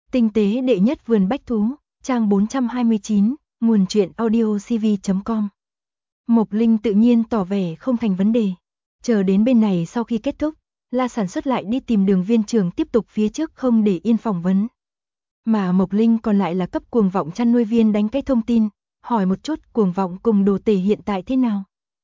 Tinh tế đệ nhất vườn bách thú, trang 429, nguồn truyện audiocv.com. Mộc Linh tự nhiên tỏ vẻ không thành vấn đề. Chờ đến bên này sau khi kết thúc, La sản xuất lại đi tìm Đường Viên Trường tiếp tục phía trước không để yên phỏng vấn. Mà Mộc Linh còn lại là cấp Cuồng Vọng chăn nuôi viên đánh cái thông tin, hỏi một chút Cuồng Vọng cùng Đồ Tể hiện tại thế nào.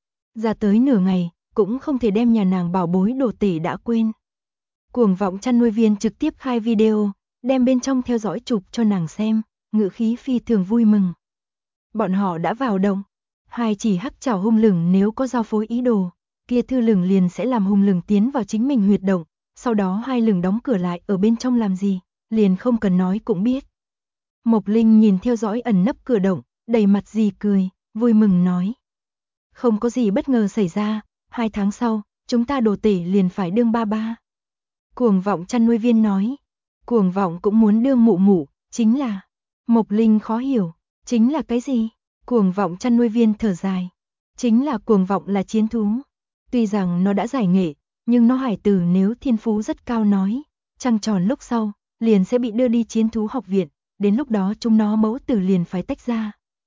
Ra tới nửa ngày, cũng không thể đem nhà nàng bảo bối Đồ Tể đã quên. Cuồng Vọng chăn nuôi viên trực tiếp khai video, đem bên trong theo dõi chụp cho nàng xem, ngữ khí phi thường vui mừng. Bọn họ đã vào động, hai chỉ hắc chảo hung lửng nếu có giao phối ý đồ, kia thư lửng liền sẽ làm hung lửng tiến vào chính mình huyệt động, sau đó hai lửng đóng cửa lại ở bên trong làm gì, liền không cần nói cũng biết. Mộc Linh nhìn theo dõi ẩn nấp cửa động, đầy mặt gì cười, vui mừng nói. Không có gì bất ngờ xảy ra, 2 tháng sau, chúng ta Đồ Tể liền phải đương ba ba. Cuồng Vọng chăn nuôi viên nói. Cuồng Vọng cũng muốn đương mụ mụ, chính là... Mộc Linh khó hiểu, chính là cái gì? Cuồng Vọng chăn nuôi viên thở dài. Chính là Cuồng Vọng là chiến thú. Tuy rằng nó đã giải nghệ, nhưng nó hải tử nếu thiên phú rất cao nói, trăng tròn lúc sau, liền sẽ bị đưa đi chiến thú học viện, đến lúc đó chúng nó mẫu tử liền phải tách ra.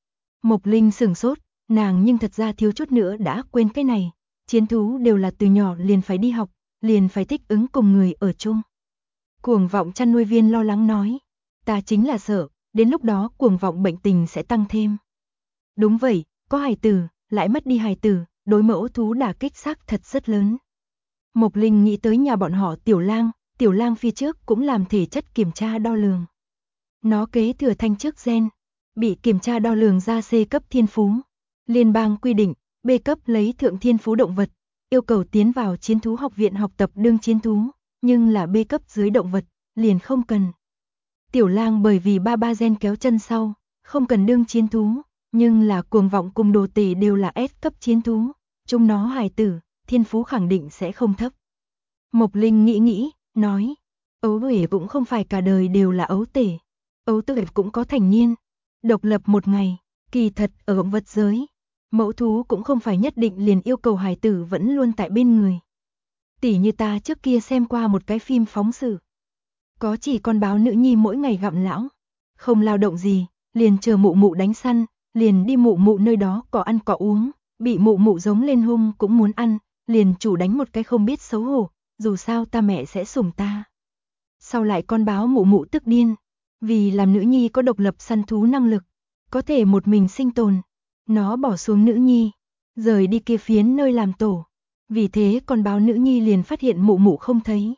Mộc Linh sửng sốt, nàng nhưng thật ra thiếu chút nữa đã quên cái này, chiến thú đều là từ nhỏ liền phải đi học, liền phải thích ứng cùng người ở chung. Cuồng Vọng chăn nuôi viên lo lắng nói, ta chính là sợ, đến lúc đó Cuồng Vọng bệnh tình sẽ tăng thêm. Đúng vậy, có hài tử, lại mất đi hài tử, đối mẫu thú đả kích xác thật rất lớn. Mộc Linh nghĩ tới nhà bọn họ Tiểu Lang phía trước cũng làm thể chất kiểm tra đo lường. Nó kế thừa thanh trước gen, bị kiểm tra đo lường ra C cấp thiên phú. Liên bang quy định, B cấp lấy thượng thiên phú động vật, yêu cầu tiến vào chiến thú học viện học tập đương chiến thú, nhưng là B cấp dưới động vật, liền không cần. Tiểu Lang bởi vì ba gen kéo chân sau, không cần đương chiến thú, nhưng là Cuồng Vọng cùng Đồ Tể đều là S cấp chiến thú, chúng nó hài tử, thiên phú khẳng định sẽ không thấp. Mộc Linh nghĩ, nói, ấu tể cũng không phải cả đời đều là ấu tể, ấu tể cũng có thành niên, độc lập một ngày, kỳ thật ở động vật giới, mẫu thú cũng không phải nhất định liền yêu cầu hài tử vẫn luôn tại bên người. Tỉ như ta trước kia xem qua một cái phim phóng sự, có chỉ con báo nữ nhi mỗi ngày gặm lão, không lao động gì, liền chờ mụ mụ đánh săn, liền đi mụ mụ nơi đó cỏ ăn cỏ uống, bị mụ mụ giống lên hung cũng muốn ăn, liền chủ đánh một cái không biết xấu hổ, dù sao ta mẹ sẽ sủng ta. Sau lại con báo mụ mụ tức điên, vì làm nữ nhi có độc lập săn thú năng lực, có thể một mình sinh tồn, nó bỏ xuống nữ nhi, rời đi kia phiến nơi làm tổ. Vì thế con báo nữ nhi liền phát hiện mụ mụ không thấy.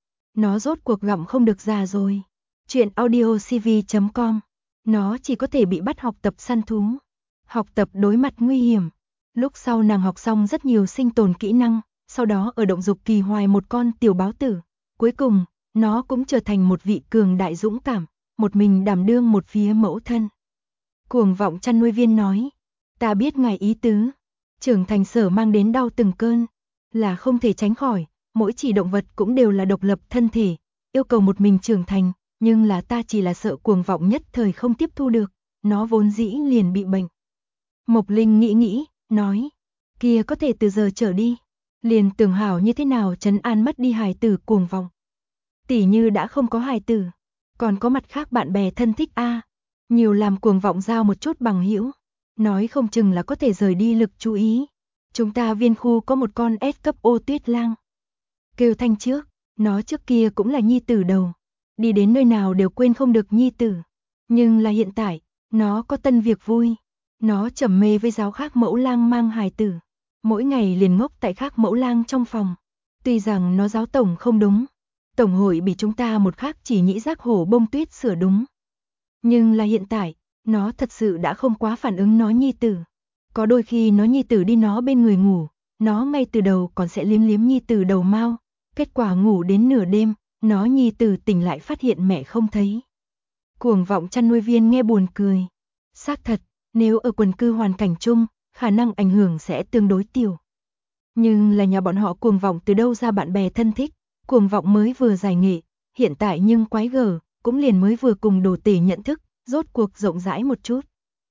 Nó rốt cuộc gặm không được già rồi. Chuyện audiocv.com. Nó chỉ có thể bị bắt học tập săn thú, học tập đối mặt nguy hiểm. Lúc sau nàng học xong rất nhiều sinh tồn kỹ năng, sau đó ở động dục kỳ hoài một con tiểu báo tử. Cuối cùng, nó cũng trở thành một vị cường đại dũng cảm, một mình đảm đương một phía mẫu thân. Cuồng Vọng chăn nuôi viên nói, ta biết ngài ý tứ, trưởng thành sở mang đến đau từng cơn, là không thể tránh khỏi, mỗi chỉ động vật cũng đều là độc lập thân thể, yêu cầu một mình trưởng thành, nhưng là ta chỉ là sợ Cuồng Vọng nhất thời không tiếp thu được, nó vốn dĩ liền bị bệnh. Mộc Linh nghĩ, nói, kia có thể từ giờ trở đi, liền tưởng hảo như thế nào trấn an mất đi hài tử Cuồng Vọng. Tỉ như đã không có hài tử, còn có mặt khác bạn bè thân thích a, nhiều làm Cuồng Vọng giao một chút bằng hữu, nói không chừng là có thể rời đi lực chú ý. Chúng ta viên khu có một con S cấp ô tuyết lang. Kêu Thanh trước, nó trước kia cũng là nhi tử đầu, đi đến nơi nào đều quên không được nhi tử. Nhưng là hiện tại, nó có tân việc vui, nó trầm mê với giáo khác mẫu lang mang hài tử, mỗi ngày liền ngốc tại khác mẫu lang trong phòng. Tuy rằng nó giáo tổng không đúng, tổng hội bị chúng ta một khác chỉ nhĩ giác hổ bông tuyết sửa đúng. Nhưng là hiện tại, nó thật sự đã không quá phản ứng nó nhi tử. Có đôi khi nó nhi tử đi nó bên người ngủ, nó ngay từ đầu còn sẽ liếm liếm nhi tử đầu mao, kết quả ngủ đến nửa đêm, nó nhi tử tỉnh lại phát hiện mẹ không thấy. Cuồng Vọng chăn nuôi viên nghe buồn cười. Xác thật, nếu ở quần cư hoàn cảnh chung, khả năng ảnh hưởng sẽ tương đối tiểu. Nhưng là nhà bọn họ Cuồng Vọng từ đâu ra bạn bè thân thích, Cuồng Vọng mới vừa giải nghệ, hiện tại nhưng quái gở, cũng liền mới vừa cùng Đồ Tể nhận thức, rốt cuộc rộng rãi một chút.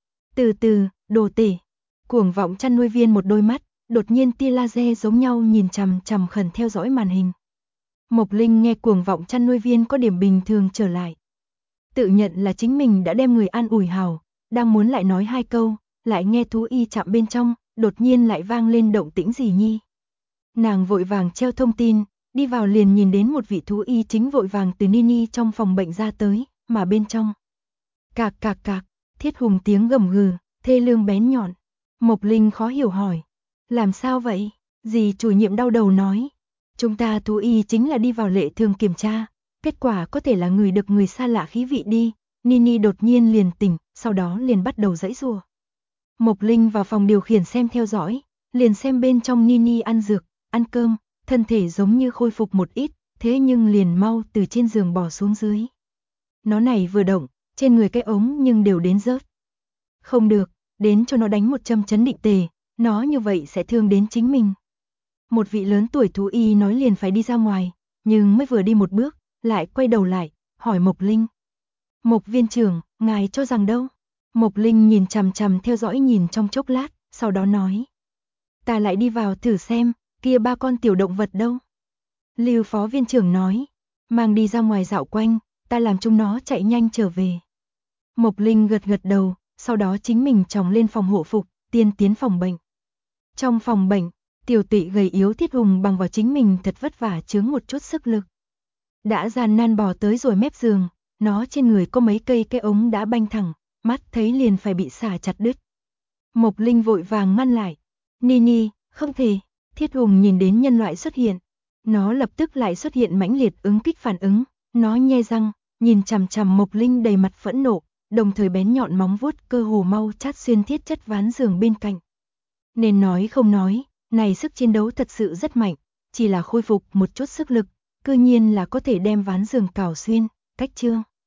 Từ từ, Đồ Tể. Cuồng Vọng chăn nuôi viên một đôi mắt, đột nhiên tia laser giống nhau nhìn chằm chằm khẩn theo dõi màn hình. Mộc Linh nghe Cuồng Vọng chăn nuôi viên có điểm bình thường trở lại. tự nhận là chính mình đã đem người an ủi hào, đang muốn lại nói hai câu, lại nghe thú y chạm bên trong, đột nhiên lại vang lên động tĩnh gì nhi. Nàng vội vàng treo thông tin, đi vào liền nhìn đến một vị thú y chính vội vàng từ Nini trong phòng bệnh ra tới, mà bên trong. Cạc cạc cạc, Thiết Hùng tiếng gầm gừ, thê lương bén nhọn. Mộc Linh khó hiểu hỏi. Làm sao vậy? Dì chủ nhiệm đau đầu nói. Chúng ta thú y chính là đi vào lệ thường kiểm tra. Kết quả có thể là người được người xa lạ khí vị đi. Nini đột nhiên liền tỉnh, sau đó liền bắt đầu giãy giụa. Mộc Linh vào phòng điều khiển xem theo dõi, liền xem bên trong Nini ăn dược, ăn cơm, thân thể giống như khôi phục một ít, thế nhưng liền mau từ trên giường bò xuống dưới. Nó này vừa động, trên người cái ống nhưng đều đến rớt. Không được, đến cho nó đánh một châm chấn định tề, nó như vậy sẽ thương đến chính mình. Một vị lớn tuổi thú y nói liền phải đi ra ngoài, nhưng mới vừa đi một bước, lại quay đầu lại, hỏi Mộc Linh. Mộc viên trưởng, ngài cho rằng đâu? Mộc Linh nhìn chằm chằm theo dõi nhìn trong chốc lát, sau đó nói. Ta lại đi vào thử xem, kia ba con tiểu động vật đâu? Lưu phó viên trưởng nói, mang đi ra ngoài dạo quanh, ta làm chúng nó chạy nhanh trở về. Mộc Linh gật gật đầu, sau đó chính mình tròng lên phòng hộ phục, tiên tiến phòng bệnh. Trong phòng bệnh, tiểu tụy gầy yếu Thiết Hùng bằng vào chính mình thật vất vả chướng một chút sức lực. Đã gian nan bò tới rồi mép giường, nó trên người có mấy cây cái ống đã banh thẳng, mắt thấy liền phải bị xả chặt đứt. Mộc Linh vội vàng ngăn lại. Nini, không thể. Thiết Hùng nhìn đến nhân loại xuất hiện. Nó lập tức lại xuất hiện mãnh liệt ứng kích phản ứng. Nó nhe răng, nhìn chằm chằm Mộc Linh đầy mặt phẫn nộ, đồng thời bén nhọn móng vuốt cơ hồ mau chát xuyên thiết chất ván giường bên cạnh. Nên nói không nói, này sức chiến đấu thật sự rất mạnh, chỉ là khôi phục một chút sức lực, cư nhiên là có thể đem ván giường cào xuyên, cách chưa?